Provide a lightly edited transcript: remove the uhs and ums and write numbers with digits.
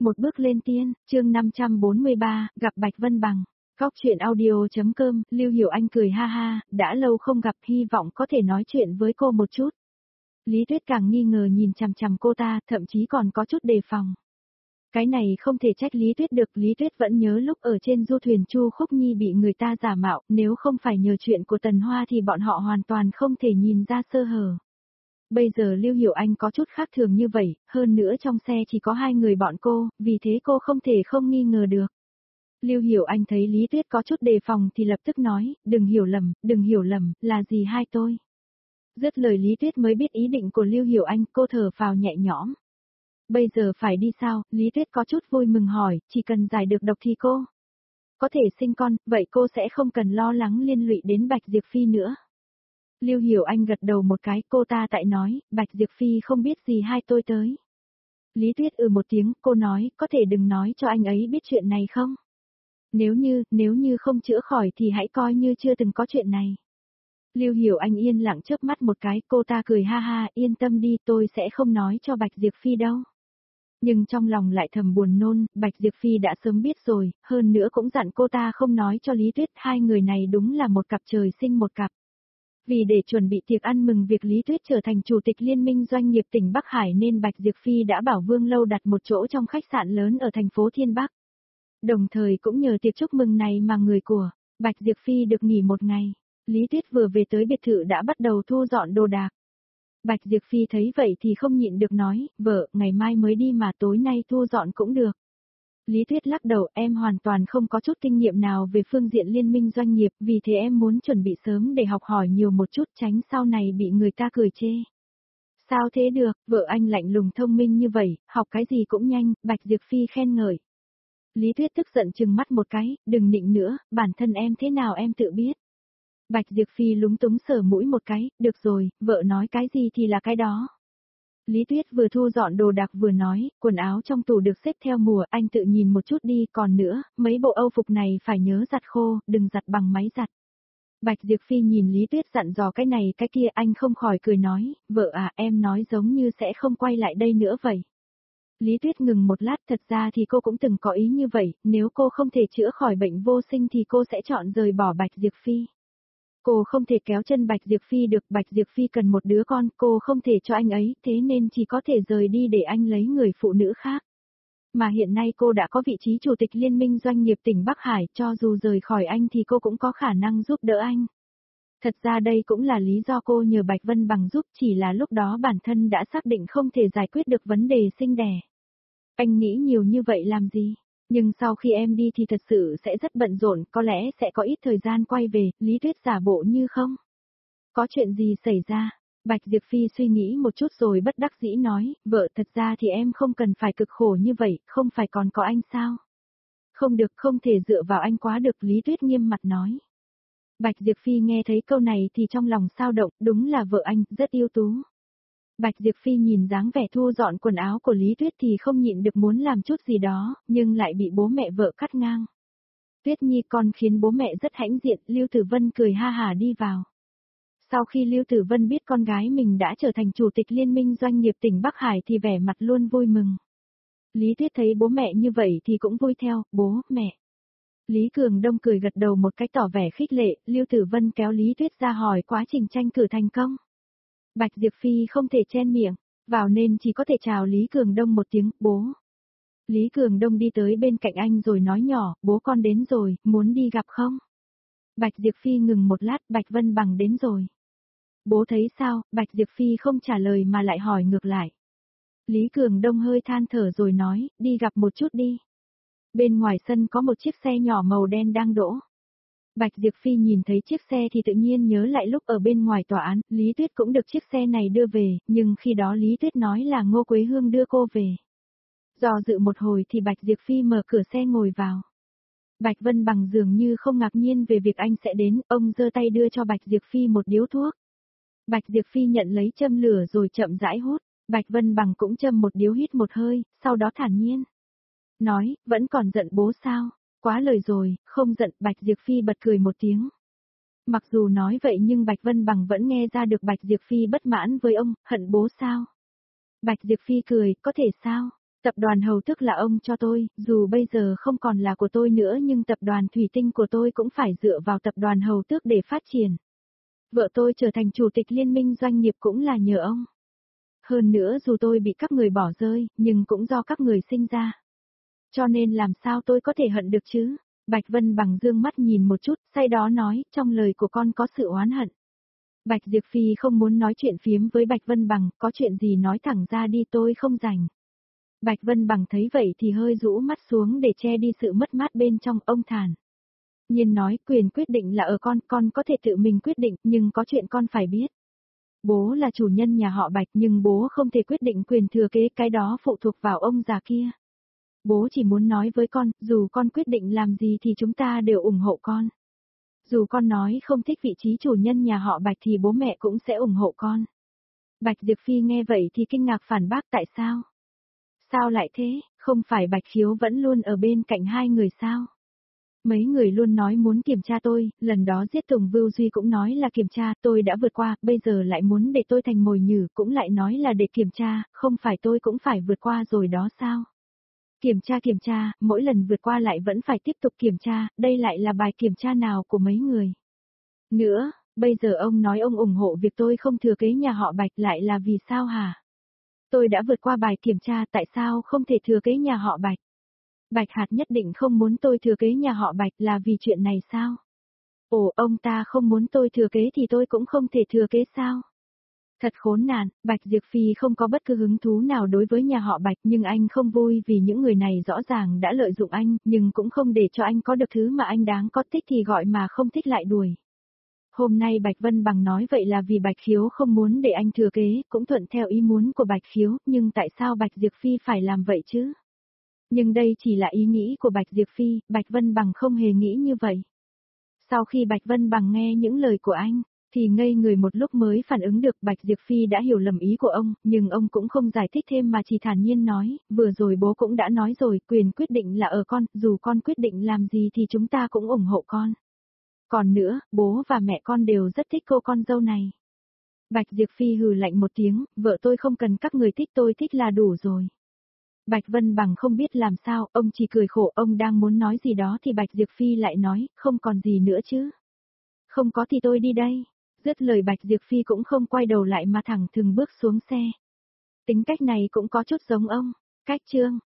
Một bước lên tiên, chương 543, gặp Bạch Vân Bằng. Góc chuyện audio.com, Lưu Hiểu Anh cười ha ha, đã lâu không gặp, hy vọng có thể nói chuyện với cô một chút. Lý Tuyết càng nghi ngờ nhìn chằm chằm cô ta, thậm chí còn có chút đề phòng. Cái này không thể trách Lý Tuyết được, Lý Tuyết vẫn nhớ lúc ở trên du thuyền Chu Khúc Nhi bị người ta giả mạo, nếu không phải nhờ chuyện của Tần Hoa thì bọn họ hoàn toàn không thể nhìn ra sơ hở. Bây giờ Lưu Hiểu Anh có chút khác thường như vậy, hơn nữa trong xe chỉ có hai người bọn cô, vì thế cô không thể không nghi ngờ được. Lưu Hiểu Anh thấy Lý Tuyết có chút đề phòng thì lập tức nói, đừng hiểu lầm, là gì hai tôi. Dứt lời Lý Tuyết mới biết ý định của Lưu Hiểu Anh, cô thở phào nhẹ nhõm. Bây giờ phải đi sao, Lý Tuyết có chút vui mừng hỏi, chỉ cần giải được độc thì cô có thể sinh con, vậy cô sẽ không cần lo lắng liên lụy đến Bạch Diệp Phi nữa. Lưu Hiểu Anh gật đầu một cái, cô ta tại nói, Bạch Diệp Phi không biết gì hai tôi tới. Lý Tuyết một tiếng, cô nói, có thể đừng nói cho anh ấy biết chuyện này không? Nếu như không chữa khỏi thì hãy coi như chưa từng có chuyện này. Lưu Hiểu Anh yên lặng chớp mắt một cái, cô ta cười ha ha, yên tâm đi, tôi sẽ không nói cho Bạch Diệp Phi đâu. Nhưng trong lòng lại thầm buồn nôn, Bạch Diệp Phi đã sớm biết rồi, hơn nữa cũng dặn cô ta không nói cho Lý Tuyết, hai người này đúng là một cặp trời sinh một cặp. Vì để chuẩn bị tiệc ăn mừng việc Lý Tuyết trở thành chủ tịch Liên minh Doanh nghiệp tỉnh Bắc Hải nên Bạch Diệp Phi đã bảo Vương Lâu đặt một chỗ trong khách sạn lớn ở thành phố Thiên Bắc. Đồng thời cũng nhờ tiệc chúc mừng này mà người của Bạch Diệp Phi được nghỉ một ngày. Lý Tuyết vừa về tới biệt thự đã bắt đầu thu dọn đồ đạc. Bạch Diệp Phi thấy vậy thì không nhịn được nói, vợ, ngày mai mới đi mà tối nay thu dọn cũng được. Lý Tuyết lắc đầu, em hoàn toàn không có chút kinh nghiệm nào về phương diện liên minh doanh nghiệp, vì thế em muốn chuẩn bị sớm để học hỏi nhiều một chút tránh sau này bị người ta cười chê. Sao thế được, vợ anh lạnh lùng thông minh như vậy, học cái gì cũng nhanh, Bạch Diệp Phi khen ngợi. Lý Tuyết tức giận trừng mắt một cái, đừng nịnh nữa, bản thân em thế nào em tự biết. Bạch Diệp Phi lúng túng sờ mũi một cái, được rồi, vợ nói cái gì thì là cái đó. Lý Tuyết vừa thu dọn đồ đạc vừa nói, quần áo trong tủ được xếp theo mùa, anh tự nhìn một chút đi, còn nữa, mấy bộ âu phục này phải nhớ giặt khô, đừng giặt bằng máy giặt. Bạch Diệp Phi nhìn Lý Tuyết dặn dò cái này cái kia, anh không khỏi cười nói, vợ à, em nói giống như sẽ không quay lại đây nữa vậy. Lý Tuyết ngừng một lát, thật ra thì cô cũng từng có ý như vậy, nếu cô không thể chữa khỏi bệnh vô sinh thì cô sẽ chọn rời bỏ Bạch Diệp Phi. Cô không thể kéo chân Bạch Diệp Phi được, Bạch Diệp Phi cần một đứa con, cô không thể cho anh ấy, thế nên chỉ có thể rời đi để anh lấy người phụ nữ khác. Mà hiện nay cô đã có vị trí chủ tịch Liên minh Doanh nghiệp tỉnh Bắc Hải, cho dù rời khỏi anh thì cô cũng có khả năng giúp đỡ anh. Thật ra đây cũng là lý do cô nhờ Bạch Vân Bằng giúp, chỉ là lúc đó bản thân đã xác định không thể giải quyết được vấn đề sinh đẻ. Anh nghĩ nhiều như vậy làm gì? Nhưng sau khi em đi thì thật sự sẽ rất bận rộn, có lẽ sẽ có ít thời gian quay về, Lý Tuyết giả bộ như không. Có chuyện gì xảy ra? Bạch Diệp Phi suy nghĩ một chút rồi bất đắc dĩ nói, vợ thật ra thì em không cần phải cực khổ như vậy, không phải còn có anh sao? Không được, không thể dựa vào anh quá được, Lý Tuyết nghiêm mặt nói. Bạch Diệp Phi nghe thấy câu này thì trong lòng xao động, đúng là vợ anh, rất ưu tú. Bạch Diệp Phi nhìn dáng vẻ thu dọn quần áo của Lý Tuyết thì không nhịn được muốn làm chút gì đó, nhưng lại bị bố mẹ vợ cắt ngang. Tuyết Nhi con khiến bố mẹ rất hãnh diện, Lưu Tử Vân cười ha hả đi vào. Sau khi Lưu Tử Vân biết con gái mình đã trở thành chủ tịch Liên minh Doanh nghiệp tỉnh Bắc Hải thì vẻ mặt luôn vui mừng. Lý Tuyết thấy bố mẹ như vậy thì cũng vui theo, bố, mẹ. Lý Cường Đông cười gật đầu một cách tỏ vẻ khích lệ, Lưu Tử Vân kéo Lý Tuyết ra hỏi quá trình tranh cử thành công. Bạch Diệp Phi không thể chen miệng, vào nên chỉ có thể chào Lý Cường Đông một tiếng, bố. Lý Cường Đông đi tới bên cạnh anh rồi nói nhỏ, bố con đến rồi, muốn đi gặp không? Bạch Diệp Phi ngừng một lát, Bạch Vân Bằng đến rồi. Bố thấy sao? Bạch Diệp Phi không trả lời mà lại hỏi ngược lại. Lý Cường Đông hơi than thở rồi nói, đi gặp một chút đi. Bên ngoài sân có một chiếc xe nhỏ màu đen đang đỗ. Bạch Diệp Phi nhìn thấy chiếc xe thì tự nhiên nhớ lại lúc ở bên ngoài tòa án, Lý Tuyết cũng được chiếc xe này đưa về, nhưng khi đó Lý Tuyết nói là Ngô Quế Hương đưa cô về. Do dự một hồi thì Bạch Diệp Phi mở cửa xe ngồi vào. Bạch Vân Bằng dường như không ngạc nhiên về việc anh sẽ đến, ông giơ tay đưa cho Bạch Diệp Phi một điếu thuốc. Bạch Diệp Phi nhận lấy châm lửa rồi chậm rãi hút, Bạch Vân Bằng cũng châm một điếu hít một hơi, sau đó thản nhiên. Nói, vẫn còn giận bố sao? Quá lời rồi, không giận, Bạch Diệp Phi bật cười một tiếng. Mặc dù nói vậy nhưng Bạch Vân Bằng vẫn nghe ra được Bạch Diệp Phi bất mãn với ông, hận bố sao? Bạch Diệp Phi cười, có thể sao? Tập đoàn Hầu Tức là ông cho tôi, dù bây giờ không còn là của tôi nữa nhưng tập đoàn Thủy Tinh của tôi cũng phải dựa vào tập đoàn Hầu Tước để phát triển. Vợ tôi trở thành chủ tịch liên minh doanh nghiệp cũng là nhờ ông. Hơn nữa dù tôi bị các người bỏ rơi, nhưng cũng do các người sinh ra. Cho nên làm sao tôi có thể hận được chứ? Bạch Vân Bằng dương mắt nhìn một chút, sau đó nói, trong lời của con có sự oán hận. Bạch Diệp Phi không muốn nói chuyện phiếm với Bạch Vân Bằng, có chuyện gì nói thẳng ra đi tôi không rảnh. Bạch Vân Bằng thấy vậy thì hơi rũ mắt xuống để che đi sự mất mát bên trong, ông thản nhiên nói quyền quyết định là ở con có thể tự mình quyết định nhưng có chuyện con phải biết. Bố là chủ nhân nhà họ Bạch nhưng bố không thể quyết định quyền thừa kế, cái đó phụ thuộc vào ông già kia. Bố chỉ muốn nói với con, dù con quyết định làm gì thì chúng ta đều ủng hộ con. Dù con nói không thích vị trí chủ nhân nhà họ Bạch thì bố mẹ cũng sẽ ủng hộ con. Bạch Diệp Phi nghe vậy thì kinh ngạc phản bác tại sao? Sao lại thế, không phải Bạch Khiếu vẫn luôn ở bên cạnh hai người sao? Mấy người luôn nói muốn kiểm tra tôi, lần đó giết Tùng Vưu Duy cũng nói là kiểm tra, tôi đã vượt qua, bây giờ lại muốn để tôi thành mồi nhử, cũng lại nói là để kiểm tra, không phải tôi cũng phải vượt qua rồi đó sao? Kiểm tra, mỗi lần vượt qua lại vẫn phải tiếp tục kiểm tra, đây lại là bài kiểm tra nào của mấy người? Nữa, bây giờ ông nói ông ủng hộ việc tôi không thừa kế nhà họ Bạch lại là vì sao hả? Tôi đã vượt qua bài kiểm tra tại sao không thể thừa kế nhà họ Bạch? Bạch Hạt nhất định không muốn tôi thừa kế nhà họ Bạch là vì chuyện này sao? Ồ, ông ta không muốn tôi thừa kế thì tôi cũng không thể thừa kế sao? Thật khốn nạn, Bạch Diệp Phi không có bất cứ hứng thú nào đối với nhà họ Bạch nhưng anh không vui vì những người này rõ ràng đã lợi dụng anh, nhưng cũng không để cho anh có được thứ mà anh đáng có, thích thì gọi mà không thích lại đuổi. Hôm nay Bạch Vân Bằng nói vậy là vì Bạch Khiếu không muốn để anh thừa kế, cũng thuận theo ý muốn của Bạch Khiếu, nhưng tại sao Bạch Diệp Phi phải làm vậy chứ? Nhưng đây chỉ là ý nghĩ của Bạch Diệp Phi, Bạch Vân Bằng không hề nghĩ như vậy. Sau khi Bạch Vân Bằng nghe những lời của anh, thì ngây người một lúc mới phản ứng được Bạch Diệp Phi đã hiểu lầm ý của ông, nhưng ông cũng không giải thích thêm mà chỉ thản nhiên nói, vừa rồi bố cũng đã nói rồi, quyền quyết định là ở con, dù con quyết định làm gì thì chúng ta cũng ủng hộ con. Còn nữa, bố và mẹ con đều rất thích cô con dâu này. Bạch Diệp Phi hừ lạnh một tiếng, vợ tôi không cần các người thích, tôi thích là đủ rồi. Bạch Vân Bằng không biết làm sao, ông chỉ cười khổ, ông đang muốn nói gì đó thì Bạch Diệp Phi lại nói, không còn gì nữa chứ. Không có thì tôi đi đây. Dứt lời Bạch Diệp Phi cũng không quay đầu lại mà thẳng thừng bước xuống xe. Tính cách này cũng có chút giống ông. Cách chương